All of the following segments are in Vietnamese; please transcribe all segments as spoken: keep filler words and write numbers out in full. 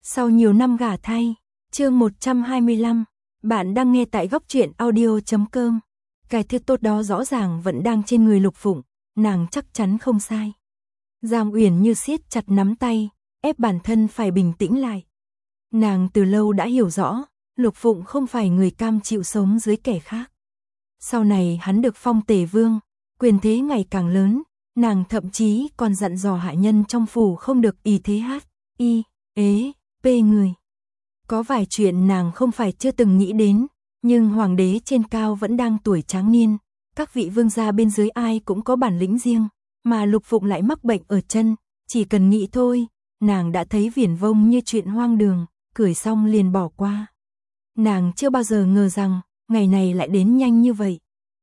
Sau nhiều năm gả thay, chương một trăm hai mươi lăm, bạn đang nghe tại góc truyện audio chấm com. Cái thứ tốt đó rõ ràng vẫn đang trên người Lục Phụng, nàng chắc chắn không sai. Giang Uyển Như siết chặt nắm tay, ép bản thân phải bình tĩnh lại. Nàng từ lâu đã hiểu rõ, Lục Phụng không phải người cam chịu sống dưới kẻ khác. Sau này hắn được phong tể vương, quyền thế ngày càng lớn, nàng thậm chí còn dặn dò hạ nhân trong phủ không được y thế hát, y, ế, pê người. Có vài chuyện nàng không phải chưa từng nghĩ đến, nhưng hoàng đế trên cao vẫn đang tuổi tráng niên, các vị vương gia bên dưới ai cũng có bản lĩnh riêng, mà Lục Phụng lại mắc bệnh ở chân, chỉ cần nghĩ thôi, nàng đã thấy viển vông như chuyện hoang đường, cười xong liền bỏ qua. Nàng chưa bao giờ ngờ rằng, ngày này lại đến nhanh như vậy.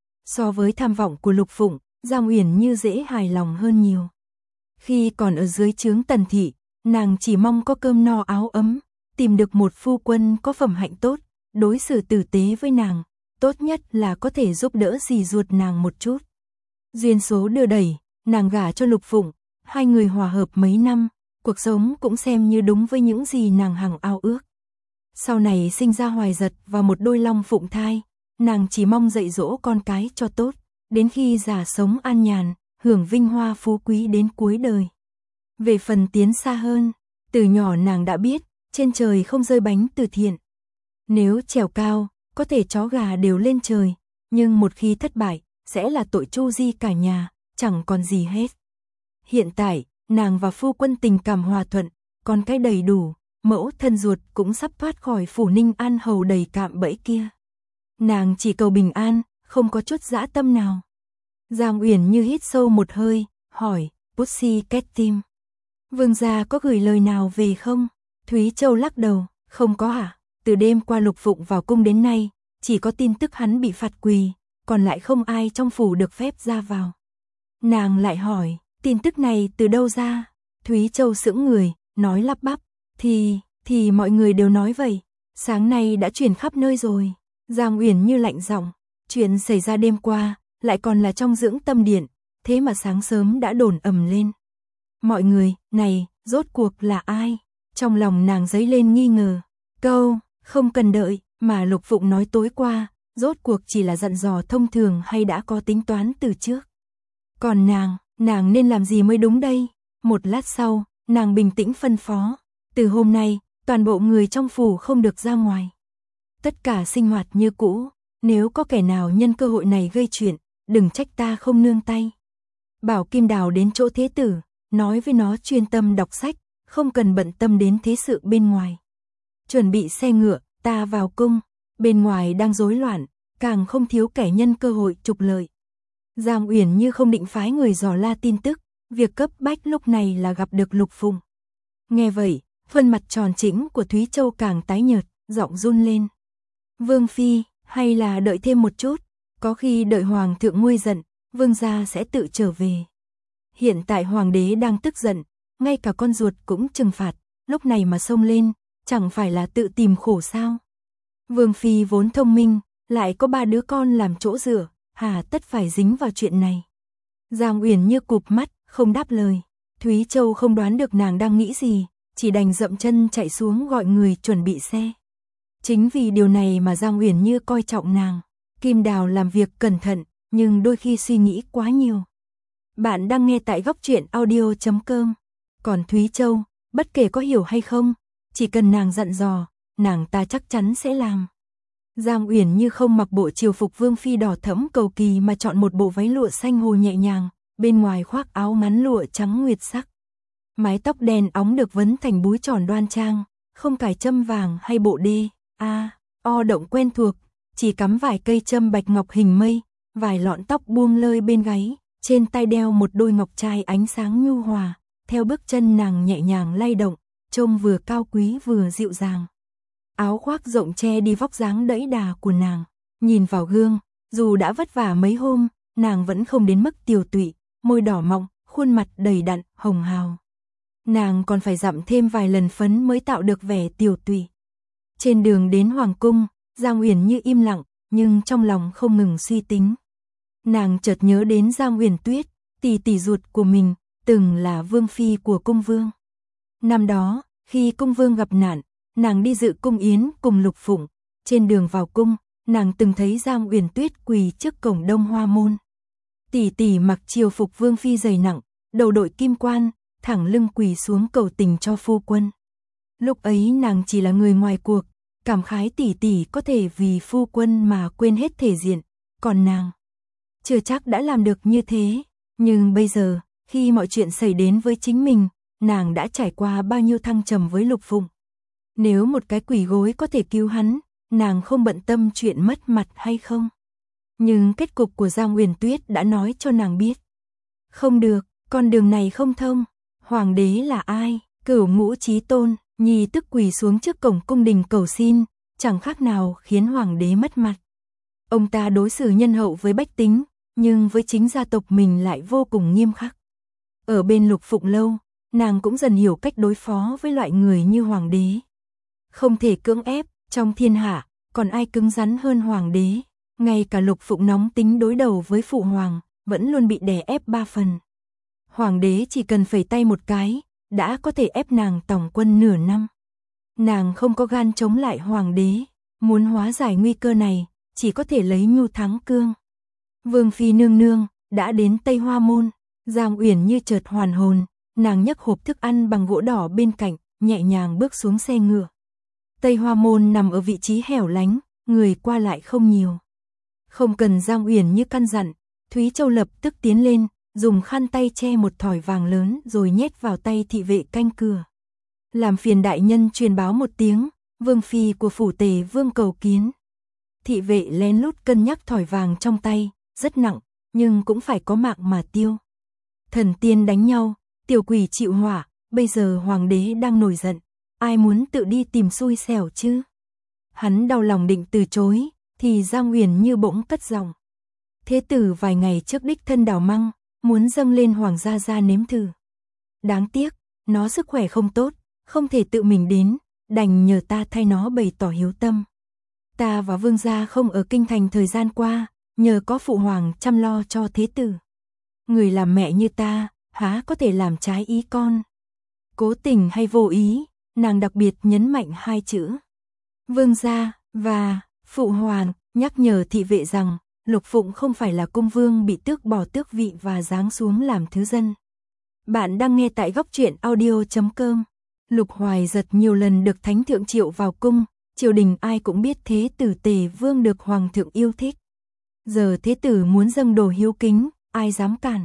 So với tham vọng của Lục Phụng, Giang Uyển Như dễ hài lòng hơn nhiều. Khi còn ở dưới trướng Tần thị, nàng chỉ mong có cơm no áo ấm, tìm được một phu quân có phẩm hạnh tốt, đối xử tử tế với nàng, tốt nhất là có thể giúp đỡ dì ruột nàng một chút. Duyên số đưa đẩy, nàng gả cho Lục Phụng, hai người hòa hợp mấy năm, cuộc sống cũng xem như đúng với những gì nàng hằng ao ước. Sau này sinh ra Hoài Giật và một đôi long phụng thai, nàng chỉ mong dạy dỗ con cái cho tốt, đến khi già sống an nhàn, hưởng vinh hoa phú quý đến cuối đời. Về phần tiến xa hơn, từ nhỏ nàng đã biết, trên trời không rơi bánh từ thiện. Nếu trèo cao, có thể chó gà đều lên trời, nhưng một khi thất bại, sẽ là tội chu di cả nhà, chẳng còn gì hết. Hiện tại, nàng và phu quân tình cảm hòa thuận, con cái đầy đủ, mẫu thân ruột cũng sắp thoát khỏi phủ Ninh An hầu đầy cạm bẫy kia. Nàng chỉ cầu bình an, không có chút dã tâm nào. Giang Uyển Như hít sâu một hơi, hỏi, Pussy Cat Team, vương gia có gửi lời nào về không? Thúy Châu lắc đầu, không có hả? Từ đêm qua Lục Phụng vào cung đến nay, chỉ có tin tức hắn bị phạt quỳ, còn lại không ai trong phủ được phép ra vào. Nàng lại hỏi, tin tức này từ đâu ra? Thúy Châu sững người, nói lắp bắp, thì, thì mọi người đều nói vậy, sáng nay đã truyền khắp nơi rồi. Giang Uyển Như lạnh giọng, chuyện xảy ra đêm qua, lại còn là trong dưỡng tâm điện, thế mà sáng sớm đã đồn ầm lên. Mọi người, này, rốt cuộc là ai? Trong lòng nàng dấy lên nghi ngờ, câu, không cần đợi, mà Lục Phụng nói tối qua, rốt cuộc chỉ là dặn dò thông thường hay đã có tính toán từ trước. Còn nàng, nàng nên làm gì mới đúng đây? Một lát sau, nàng bình tĩnh phân phó, từ hôm nay, toàn bộ người trong phủ không được ra ngoài. Tất cả sinh hoạt như cũ, nếu có kẻ nào nhân cơ hội này gây chuyện, đừng trách ta không nương tay. Bảo Kim Đào đến chỗ thế tử, nói với nó chuyên tâm đọc sách, không cần bận tâm đến thế sự bên ngoài. Chuẩn bị xe ngựa, ta vào cung, bên ngoài đang rối loạn, càng không thiếu kẻ nhân cơ hội trục lợi. Giang Uyển Như không định phái người dò la tin tức, việc cấp bách lúc này là gặp được Lục Phụng. Nghe vậy, khuôn mặt tròn trĩnh của Thúy Châu càng tái nhợt, giọng run lên. Vương phi, hay là đợi thêm một chút, có khi đợi hoàng thượng nguôi giận, vương gia sẽ tự trở về. Hiện tại hoàng đế đang tức giận, ngay cả con ruột cũng trừng phạt, lúc này mà xông lên, chẳng phải là tự tìm khổ sao? Vương phi vốn thông minh, lại có ba đứa con làm chỗ dựa, hà tất phải dính vào chuyện này. Giang Uyển Như cụp mắt, không đáp lời. Thúy Châu không đoán được nàng đang nghĩ gì, chỉ đành dậm chân chạy xuống gọi người chuẩn bị xe. Chính vì điều này mà Giang Uyển Như coi trọng nàng. Kim Đào làm việc cẩn thận, nhưng đôi khi suy nghĩ quá nhiều. Bạn đang nghe tại góc truyện audio chấm com. Còn Thúy Châu, bất kể có hiểu hay không, chỉ cần nàng dặn dò, nàng ta chắc chắn sẽ làm. Giang Uyển Như không mặc bộ triều phục vương phi đỏ thẫm cầu kỳ mà chọn một bộ váy lụa xanh hồ nhẹ nhàng, bên ngoài khoác áo ngắn lụa trắng nguyệt sắc. Mái tóc đen óng được vấn thành búi tròn đoan trang, không cài châm vàng hay bộ đê, a, o động quen thuộc, chỉ cắm vài cây châm bạch ngọc hình mây, vài lọn tóc buông lơi bên gáy, trên tay đeo một đôi ngọc trai ánh sáng nhu hòa, theo bước chân nàng nhẹ nhàng lay động, trông vừa cao quý vừa dịu dàng. Áo khoác rộng che đi vóc dáng đẫy đà của nàng, nhìn vào gương, dù đã vất vả mấy hôm, nàng vẫn không đến mức tiều tụy, môi đỏ mọng, khuôn mặt đầy đặn, hồng hào. Nàng còn phải dặm thêm vài lần phấn mới tạo được vẻ tiều tụy. Trên đường đến hoàng cung, Giang Uyển Như im lặng, nhưng trong lòng không ngừng suy tính. Nàng chợt nhớ đến Giang Uyển Tuyết, tỷ tỷ ruột của mình, từng là vương phi của cung vương. Năm đó, Khi cung vương gặp nạn, nàng đi dự cung yến cùng Lục Phụng, trên đường vào cung, nàng từng thấy Giang Uyển Tuyết quỳ trước cổng Đông Hoa môn. Tỷ tỷ mặc triều phục vương phi dày nặng, đầu đội kim quan, thẳng lưng quỳ xuống cầu tình cho phu quân. Lúc ấy nàng chỉ là người ngoài cuộc, cảm khái tỷ tỷ có thể vì phu quân mà quên hết thể diện, còn nàng chưa chắc đã làm được như thế, nhưng bây giờ, khi mọi chuyện xảy đến với chính mình, nàng đã trải qua bao nhiêu thăng trầm với Lục Phụng. Nếu một cái quỳ gối có thể cứu hắn, nàng không bận tâm chuyện mất mặt hay không. Nhưng kết cục của Giang Uyển Tuyết đã nói cho nàng biết. Không được, con đường này không thông. Hoàng đế là ai? Cửu Ngũ Chí Tôn. Nhi tức quỳ xuống trước cổng cung đình cầu xin, chẳng khác nào khiến hoàng đế mất mặt. Ông ta đối xử nhân hậu với bách tính, nhưng với chính gia tộc mình lại vô cùng nghiêm khắc. Ở bên Lục Phụng lâu, nàng cũng dần hiểu cách đối phó với loại người như hoàng đế. Không thể cưỡng ép, trong thiên hạ, còn ai cứng rắn hơn hoàng đế. Ngay cả Lục Phụng nóng tính đối đầu với phụ hoàng, vẫn luôn bị đè ép ba phần. Hoàng đế chỉ cần phẩy tay một cái, đã có thể ép nàng tòng quân nửa năm. Nàng không có gan chống lại hoàng đế, muốn hóa giải nguy cơ này, chỉ có thể lấy nhu thắng cương. Vương phi nương nương, đã đến Tây Hoa môn, Giang Uyển như chợt hoàn hồn, nàng nhấc hộp thức ăn bằng gỗ đỏ bên cạnh, nhẹ nhàng bước xuống xe ngựa. Tây Hoa môn nằm ở vị trí hẻo lánh, người qua lại không nhiều. Không cần Giang Uyển như căn dặn, Thúy Châu lập tức tiến lên, dùng khăn tay che một thỏi vàng lớn rồi nhét vào tay thị vệ canh cửa. Làm phiền đại nhân truyền báo một tiếng, vương phi của phủ Tề vương cầu kiến. Thị vệ lén lút cân nhắc thỏi vàng trong tay, rất nặng, nhưng cũng phải có mạng mà tiêu. Thần tiên đánh nhau, tiểu quỷ chịu hỏa, bây giờ hoàng đế đang nổi giận, ai muốn tự đi tìm xui xẻo chứ? Hắn đau lòng định từ chối, thì Giang Uyển như bỗng cất giọng. Thế tử vài ngày trước đích thân đào măng, muốn dâng lên hoàng gia gia nếm thử. Đáng tiếc, nó sức khỏe không tốt, không thể tự mình đến, đành nhờ ta thay nó bày tỏ hiếu tâm. Ta và vương gia không ở kinh thành thời gian qua, nhờ có phụ hoàng chăm lo cho thế tử. Người làm mẹ như ta, há có thể làm trái ý con. Cố tình hay vô ý, nàng đặc biệt nhấn mạnh hai chữ. Vương gia, và, phụ hoàng, nhắc nhở thị vệ rằng, Lục Phụng không phải là cung vương bị tước bỏ tước vị và giáng xuống làm thứ dân. Bạn đang nghe tại góc truyện audio chấm com. Lục Hoài Giật nhiều lần được thánh thượng triệu vào cung, triều đình ai cũng biết thế tử Tề vương được hoàng thượng yêu thích. Giờ thế tử muốn dâng đồ hiếu kính, ai dám cản?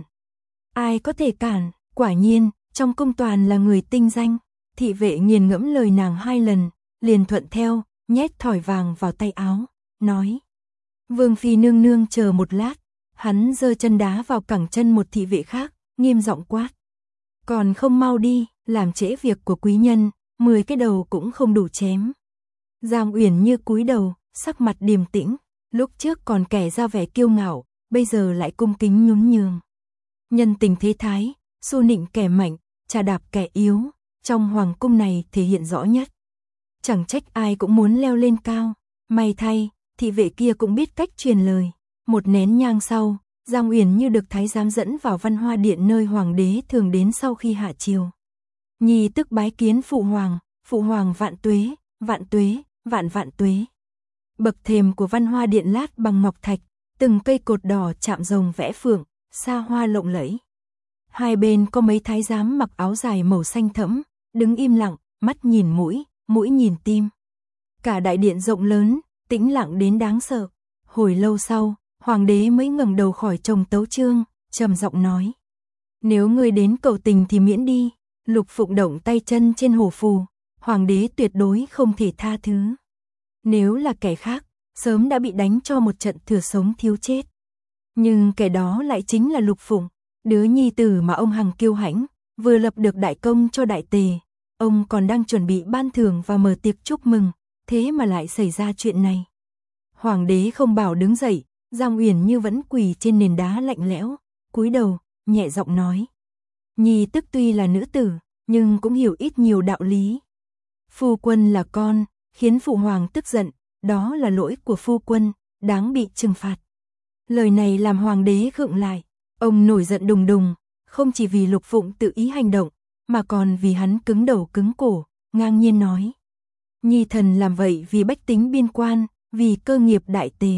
Ai có thể cản? Quả nhiên, trong cung toàn là người tinh danh. Thị vệ nghiền ngẫm lời nàng hai lần, liền thuận theo, nhét thỏi vàng vào tay áo, nói. Vương phi nương nương chờ một lát, hắn giơ chân đá vào cẳng chân một thị vệ khác, nghiêm giọng quát. Còn không mau đi, làm trễ việc của quý nhân, mười cái đầu cũng không đủ chém. Giang Uyển như cúi đầu, sắc mặt điềm tĩnh, lúc trước còn kẻ ra vẻ kiêu ngạo, bây giờ lại cung kính nhún nhường. Nhân tình thế thái, xu nịnh kẻ mạnh, trà đạp kẻ yếu, trong hoàng cung này thể hiện rõ nhất. Chẳng trách ai cũng muốn leo lên cao, may thay, thị vệ kia cũng biết cách truyền lời. Một nén nhang sau, Giang Uyển như được thái giám dẫn vào Văn Hoa điện nơi hoàng đế thường đến sau khi hạ triều. Nhi tức bái kiến phụ hoàng, phụ hoàng vạn tuế, vạn tuế, vạn vạn tuế. Bậc thềm của Văn Hoa điện lát bằng ngọc thạch, từng cây cột đỏ chạm rồng vẽ phượng, xa hoa lộng lẫy. Hai bên có mấy thái giám mặc áo dài màu xanh thẫm, đứng im lặng, mắt nhìn mũi, mũi nhìn tim. Cả đại điện rộng lớn, tĩnh lặng đến đáng sợ. Hồi lâu sau, hoàng đế mới ngẩng đầu khỏi chồng tấu chương, trầm giọng nói: "Nếu ngươi đến cầu tình thì miễn đi." Lục Phụng động tay chân trên hổ phù, hoàng đế tuyệt đối không thể tha thứ. Nếu là kẻ khác, sớm đã bị đánh cho một trận thừa sống thiếu chết. Nhưng kẻ đó lại chính là Lục Phụng, đứa nhi tử mà ông hằng kiêu hãnh, vừa lập được đại công cho đại tề. Ông còn đang chuẩn bị ban thưởng và mở tiệc chúc mừng, thế mà lại xảy ra chuyện này. Hoàng đế không bảo đứng dậy, Giang Uyển như vẫn quỳ trên nền đá lạnh lẽo, cúi đầu, nhẹ giọng nói. Nhi tức tuy là nữ tử, nhưng cũng hiểu ít nhiều đạo lý. Phu quân là con, khiến phụ hoàng tức giận, đó là lỗi của phu quân, đáng bị trừng phạt. Lời này làm hoàng đế khựng lại, ông nổi giận đùng đùng, không chỉ vì Lục Phụng tự ý hành động, mà còn vì hắn cứng đầu cứng cổ, ngang nhiên nói. Nhi thần làm vậy vì bách tính biên quan, vì cơ nghiệp đại tề.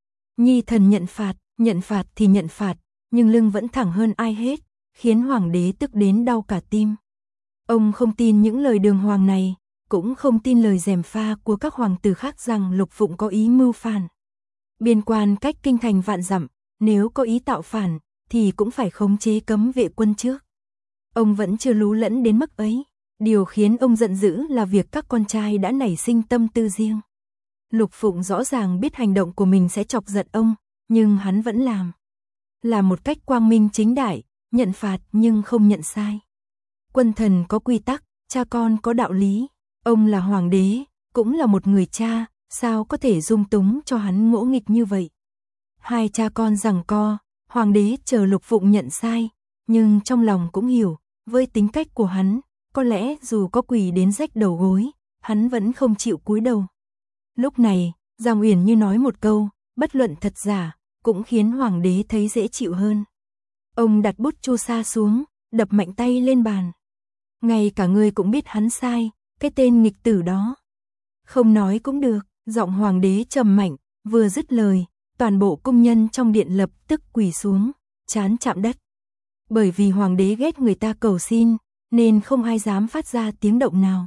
Nhi thần nhận phạt, nhận phạt thì nhận phạt, nhưng lưng vẫn thẳng hơn ai hết, khiến hoàng đế tức đến đau cả tim. Ông không tin những lời đường hoàng này, cũng không tin lời gièm pha của các hoàng tử khác rằng Lục Phụng có ý mưu phản. Biên quan cách kinh thành vạn dặm, nếu có ý tạo phản, thì cũng phải khống chế cấm vệ quân trước. Ông vẫn chưa lú lẫn đến mức ấy. Điều khiến ông giận dữ là việc các con trai đã nảy sinh tâm tư riêng. Lục Phụng rõ ràng biết hành động của mình sẽ chọc giận ông, nhưng hắn vẫn làm. Là một cách quang minh chính đại, nhận phạt nhưng không nhận sai. Quân thần có quy tắc, cha con có đạo lý. Ông là hoàng đế, cũng là một người cha, sao có thể dung túng cho hắn ngỗ nghịch như vậy. Hai cha con giằng co, hoàng đế chờ Lục Phụng nhận sai, nhưng trong lòng cũng hiểu, với tính cách của hắn, có lẽ dù có quỳ đến rách đầu gối, hắn vẫn không chịu cúi đầu. Lúc này, Giang Uyển Như nói một câu, bất luận thật giả, cũng khiến hoàng đế thấy dễ chịu hơn. Ông đặt bút chu sa xuống, đập mạnh tay lên bàn. Ngay cả ngươi cũng biết hắn sai, cái tên nghịch tử đó. Không nói cũng được, giọng hoàng đế trầm mạnh, vừa dứt lời, toàn bộ công nhân trong điện lập tức quỳ xuống, trán chạm đất. Bởi vì hoàng đế ghét người ta cầu xin, nên không ai dám phát ra tiếng động nào.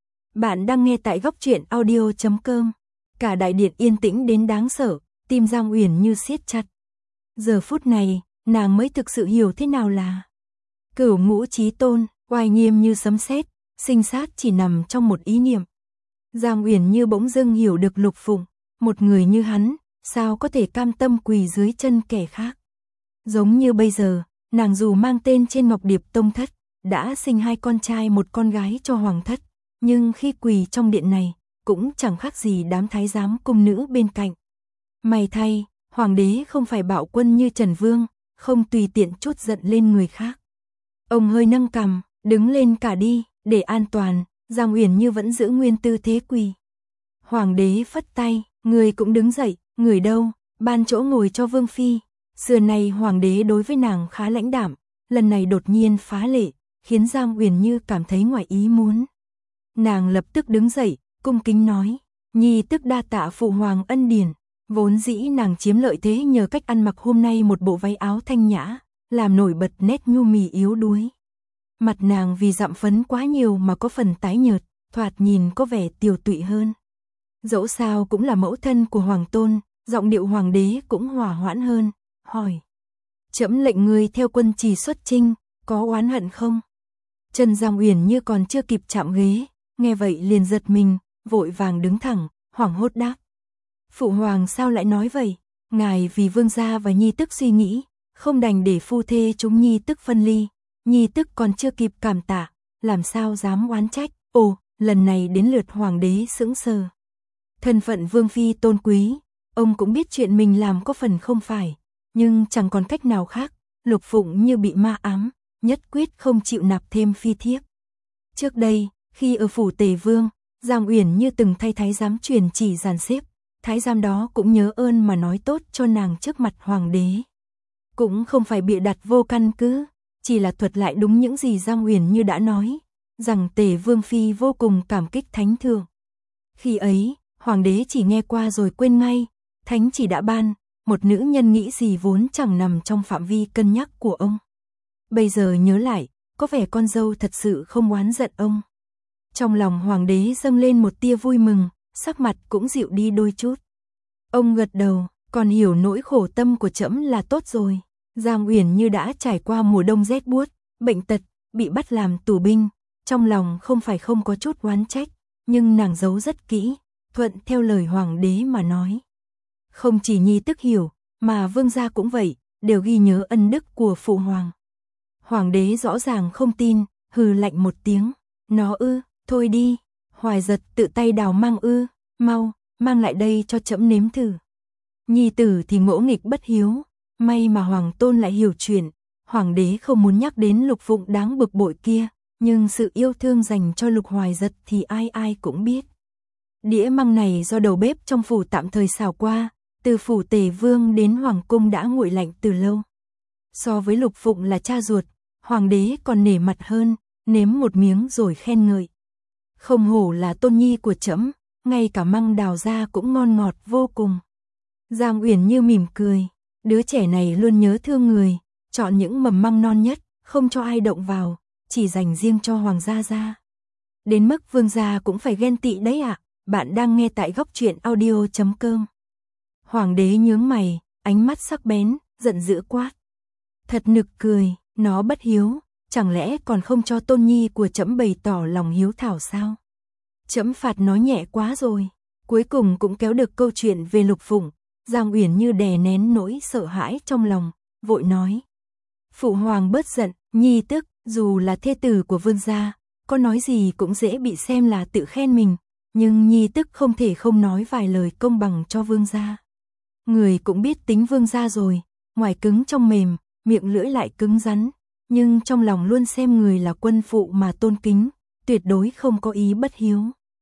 Bạn đang nghe tại góc truyện audio chấm com. Cả đại điện yên tĩnh đến đáng sợ, tim Giang Uyển Như siết chặt. Giờ phút này, nàng mới thực sự hiểu thế nào là cửu ngũ chí tôn, oai nghiêm như sấm sét, sinh sát chỉ nằm trong một ý niệm. Giang Uyển Như bỗng dưng hiểu được Lục Phụng, một người như hắn, sao có thể cam tâm quỳ dưới chân kẻ khác. Giống như bây giờ, nàng dù mang tên trên Ngọc Điệp Tông Thất, đã sinh hai con trai một con gái cho hoàng thất, nhưng khi quỳ trong điện này, cũng chẳng khác gì đám thái giám cung nữ bên cạnh. May thay, hoàng đế không phải bạo quân như Trần Vương, không tùy tiện trút giận lên người khác. Ông hơi nâng cằm, đứng lên cả đi, để an toàn, Giang Uyển Như vẫn giữ nguyên tư thế quỳ. Hoàng đế phất tay, người cũng đứng dậy, người đâu, ban chỗ ngồi cho Vương Phi. Xưa nay hoàng đế đối với nàng khá lãnh đạm, lần này đột nhiên phá lệ, khiến Giang Uyển Như cảm thấy ngoài ý muốn. Nàng lập tức đứng dậy, cung kính nói, nhi tức đa tạ phụ hoàng ân điển. Vốn dĩ nàng chiếm lợi thế nhờ cách ăn mặc hôm nay một bộ váy áo thanh nhã, làm nổi bật nét nhu mì yếu đuối. Mặt nàng vì dặm phấn quá nhiều mà có phần tái nhợt, thoạt nhìn có vẻ tiều tụy hơn. Dẫu sao cũng là mẫu thân của hoàng tôn, giọng điệu hoàng đế cũng hòa hoãn hơn, hỏi. Trẫm lệnh người theo quân trì xuất chinh, có oán hận không? Trần Giang Uyển Như còn chưa kịp chạm ghế, nghe vậy liền giật mình, vội vàng đứng thẳng, hoảng hốt đáp. Phụ hoàng sao lại nói vậy? Ngài vì vương gia và nhi tức suy nghĩ, không đành để phu thê chúng nhi tức phân ly, nhi tức còn chưa kịp cảm tạ, làm sao dám oán trách. Ồ, lần này đến lượt hoàng đế sững sờ. Thân phận vương phi tôn quý, ông cũng biết chuyện mình làm có phần không phải, nhưng chẳng còn cách nào khác, Lục Phụng như bị ma ám, nhất quyết không chịu nạp thêm phi thiếp. Trước đây, khi ở phủ Tề Vương, Giang Uyển Như từng thay thái giám truyền chỉ dàn xếp, thái giám đó cũng nhớ ơn mà nói tốt cho nàng trước mặt hoàng đế. Cũng không phải bịa đặt vô căn cứ, chỉ là thuật lại đúng những gì Giang Uyển Như đã nói, rằng Tề Vương phi vô cùng cảm kích thánh thượng. Khi ấy, hoàng đế chỉ nghe qua rồi quên ngay, thánh chỉ đã ban, một nữ nhân nghĩ gì vốn chẳng nằm trong phạm vi cân nhắc của ông. Bây giờ nhớ lại, có vẻ con dâu thật sự không oán giận ông. Trong lòng hoàng đế dâng lên một tia vui mừng, sắc mặt cũng dịu đi đôi chút. Ông gật đầu, còn hiểu nỗi khổ tâm của trẫm là tốt rồi. Giang Uyển Như đã trải qua mùa đông rét buốt, bệnh tật, bị bắt làm tù binh, trong lòng không phải không có chút oán trách, nhưng nàng giấu rất kỹ, thuận theo lời hoàng đế mà nói. Không chỉ nhi tức hiểu, mà vương gia cũng vậy, đều ghi nhớ ân đức của phụ hoàng. Hoàng đế rõ ràng không tin, hừ lạnh một tiếng, nó ư, thôi đi, Hoài Giật tự tay đào mang ư, mau, mang lại đây cho trẫm nếm thử. Nhi tử thì ngỗ nghịch bất hiếu, may mà hoàng tôn lại hiểu chuyện, hoàng đế không muốn nhắc đến Lục Phụng đáng bực bội kia, nhưng sự yêu thương dành cho Lục Hoài Giật thì ai ai cũng biết. Đĩa măng này do đầu bếp trong phủ tạm thời xào qua, từ phủ Tề Vương đến hoàng cung đã nguội lạnh từ lâu. So với Lục Phụng là cha ruột, hoàng đế còn nể mặt hơn, nếm một miếng rồi khen ngợi. Không hổ là tôn nhi của trẫm, ngay cả măng đào ra cũng ngon ngọt vô cùng. Giang Uyển Như mỉm cười, đứa trẻ này luôn nhớ thương người, chọn những mầm măng non nhất, không cho ai động vào, chỉ dành riêng cho Hoàng gia gia. Đến mức Vương gia cũng phải ghen tị đấy ạ. Bạn đang nghe tại góc truyện audio chấm com. Hoàng đế nhướng mày, ánh mắt sắc bén, giận dữ quát. Thật nực cười, nó bất hiếu, chẳng lẽ còn không cho tôn nhi của trẫm bày tỏ lòng hiếu thảo sao? Trẫm phạt nó nhẹ quá rồi. Cuối cùng cũng kéo được câu chuyện về Lục Phụng. Giang Uyển Như đè nén nỗi sợ hãi trong lòng, vội nói. Phụ hoàng bớt giận, nhi tức, dù là thê tử của vương gia, có nói gì cũng dễ bị xem là tự khen mình, nhưng nhi tức không thể không nói vài lời công bằng cho vương gia. Người cũng biết tính vương gia rồi, ngoài cứng trong mềm, miệng lưỡi lại cứng rắn, nhưng trong lòng luôn xem người là quân phụ mà tôn kính, tuyệt đối không có ý bất hiếu.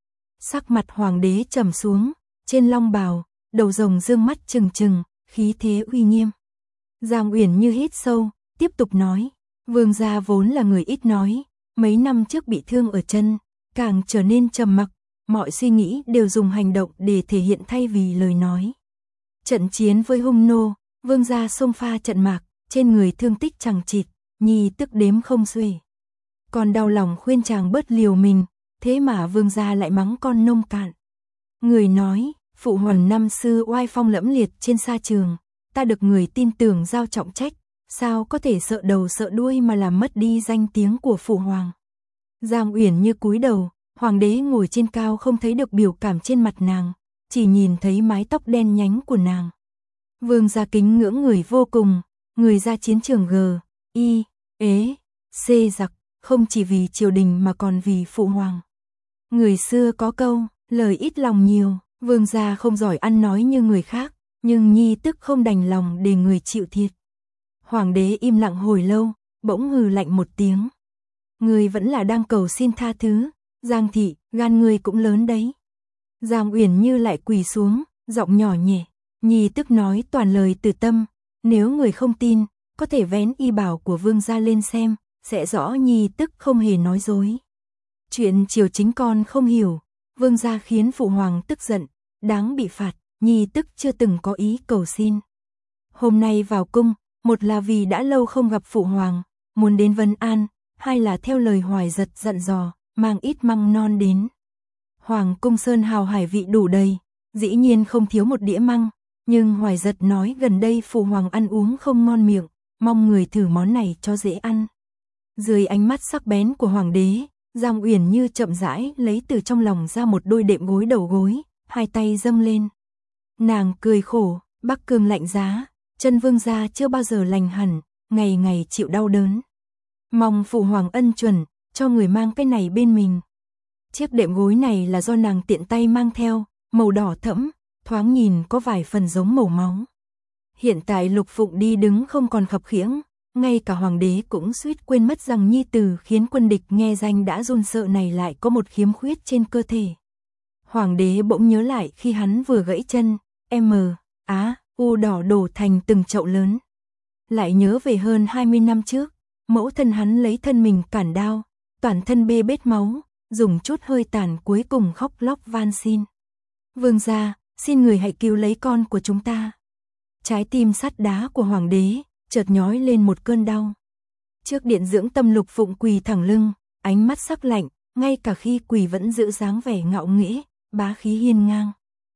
Sắc mặt hoàng đế trầm xuống, trên long bào, đầu rồng dương mắt trừng trừng, khí thế uy nghiêm. Giang Uyển Như hít sâu, tiếp tục nói, vương gia vốn là người ít nói, mấy năm trước bị thương ở chân, càng trở nên trầm mặc, mọi suy nghĩ đều dùng hành động để thể hiện thay vì lời nói. Trận chiến với hung nô, vương gia xông pha trận mạc, trên người thương tích chằng chịt, nhi tức đếm không xuể. Còn đau lòng khuyên chàng bớt liều mình, thế mà vương gia lại mắng con nông cạn. Người nói, phụ hoàng năm xưa oai phong lẫm liệt trên sa trường, ta được người tin tưởng giao trọng trách, sao có thể sợ đầu sợ đuôi mà làm mất đi danh tiếng của phụ hoàng. Giang Uyển Như cúi đầu, hoàng đế ngồi trên cao không thấy được biểu cảm trên mặt nàng, chỉ nhìn thấy mái tóc đen nhánh của nàng. Vương gia kính ngưỡng người vô cùng, người ra chiến trường G, I, ế, C giặc, không chỉ vì triều đình mà còn vì phụ hoàng. Người xưa có câu, lời ít lòng nhiều, vương gia không giỏi ăn nói như người khác, nhưng nhi tức không đành lòng để người chịu thiệt. Hoàng đế im lặng hồi lâu, bỗng hừ lạnh một tiếng. Người vẫn là đang cầu xin tha thứ, Giang thị, gan người cũng lớn đấy. Giang Uyển Như lại quỳ xuống, giọng nhỏ nhẹ, nhi tức nói toàn lời từ tâm, nếu người không tin, có thể vén y bảo của vương gia lên xem, sẽ rõ nhi tức không hề nói dối. Chuyện triều chính con không hiểu, vương gia khiến phụ hoàng tức giận, đáng bị phạt, nhi tức chưa từng có ý cầu xin. Hôm nay vào cung, một là vì đã lâu không gặp phụ hoàng, muốn đến vấn an, hai là theo lời Hoài Giật dặn dò, mang ít măng non đến. Hoàng cung sơn hào hải vị đủ đầy, dĩ nhiên không thiếu một đĩa măng, nhưng Hoài Giật nói gần đây phụ hoàng ăn uống không ngon miệng, mong người thử món này cho dễ ăn. Dưới ánh mắt sắc bén của hoàng đế, Giang Uyển Như chậm rãi lấy từ trong lòng ra một đôi đệm gối đầu gối, hai tay dâng lên. Nàng cười khổ, Bắc Cương lạnh giá, chân vương gia chưa bao giờ lành hẳn, ngày ngày chịu đau đớn. Mong phụ hoàng ân chuẩn, cho người mang cái này bên mình. Chiếc đệm gối này là do nàng tiện tay mang theo, màu đỏ thẫm, thoáng nhìn có vài phần giống màu máu. Hiện tại Lục Phụng đi đứng không còn khập khiễng, ngay cả hoàng đế cũng suýt quên mất rằng nhi tử khiến quân địch nghe danh đã run sợ này lại có một khiếm khuyết trên cơ thể. Hoàng đế bỗng nhớ lại khi hắn vừa gãy chân, M, Á, U đỏ đổ thành từng chậu lớn. Lại nhớ về hơn hai mươi năm trước, mẫu thân hắn lấy thân mình cản đao, toàn thân bê bết máu, dùng chút hơi tàn cuối cùng khóc lóc van xin. Vương gia, xin người hãy cứu lấy con của chúng ta. Trái tim sắt đá của hoàng đế chợt nhói lên một cơn đau. Trước điện dưỡng tâm Lục Phụng quỳ thẳng lưng, ánh mắt sắc lạnh, ngay cả khi quỳ vẫn giữ dáng vẻ ngạo nghễ, bá khí hiên ngang.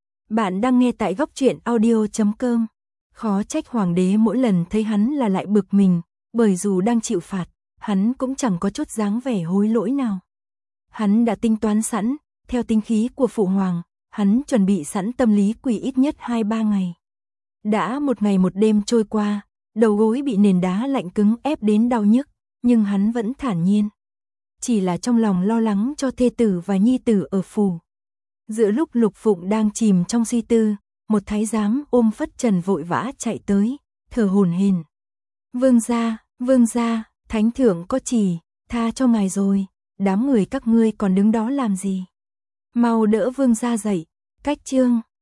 Bạn đang nghe tại góc truyện audio chấm com. Khó trách hoàng đế mỗi lần thấy hắn là lại bực mình, bởi dù đang chịu phạt, hắn cũng chẳng có chút dáng vẻ hối lỗi nào. Hắn đã tính toán sẵn, theo tính khí của phụ hoàng, hắn chuẩn bị sẵn tâm lý quỳ ít nhất hai ba ngày. Đã một ngày một đêm trôi qua, đầu gối bị nền đá lạnh cứng ép đến đau nhức, nhưng hắn vẫn thản nhiên. Chỉ là trong lòng lo lắng cho thê tử và nhi tử ở phủ. Giữa lúc Lục Phụng đang chìm trong suy tư, một thái giám ôm phất trần vội vã chạy tới, thở hổn hển. Vương gia, vương gia, thánh thượng có chỉ, tha cho ngài rồi, đám người các ngươi còn đứng đó làm gì? Mau đỡ vương gia dậy, cách chương.